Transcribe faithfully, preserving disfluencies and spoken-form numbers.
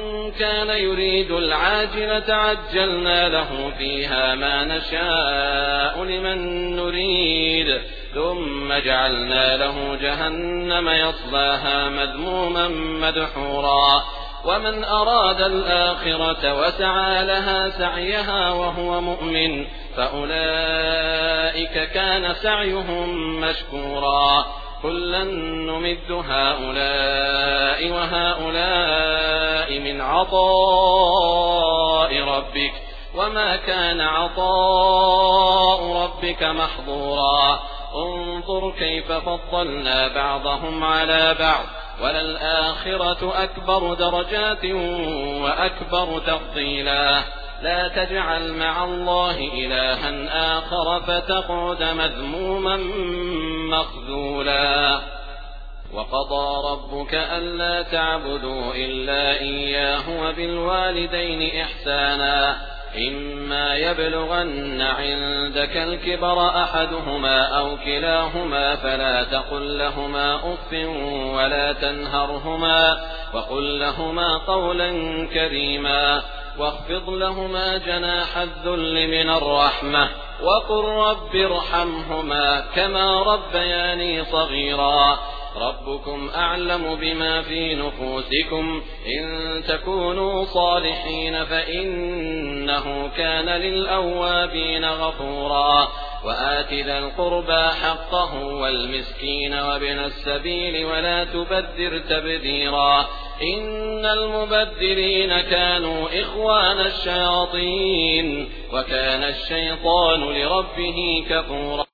كان يريد العاجلة عجلنا له فيها ما نشاء لمن نريد ثم جعلنا له جهنم يصلاها مذموما مدحورا ومن أراد الآخرة وسعى لها سعيها وهو مؤمن فأولئك كان سعيهم مشكورا كلا نمد هؤلاء وهؤلاء من عطاء ربك وما كان عطاء ربك محظورا انظر كيف فضلنا بعضهم على بعض وللآخرة أكبر درجات وأكبر تفضيلا لا تجعل مع الله إلها آخر فتقعد مذموما مخذولا وقضى ربك ألا تعبدوا إلا إياه وبالوالدين إحسانا إما يبلغن عندك الكبر أحدهما أو كلاهما فلا تقل لهما أف ولا تنهرهما وقل لهما قولا كريما واخفض لهما جناح الذل من الرحمة وقل رب ارحمهما كما ربياني صغيرا ربكم أعلم بما في نفوسكم إن تكونوا صالحين فإنه كان للأوابين غفورا وآت ذا القربى حقه والمسكين وابن السبيل ولا تبذر تبذيرا إن المبذرين كانوا إخوان الشياطين وكان الشيطان لربه كفورا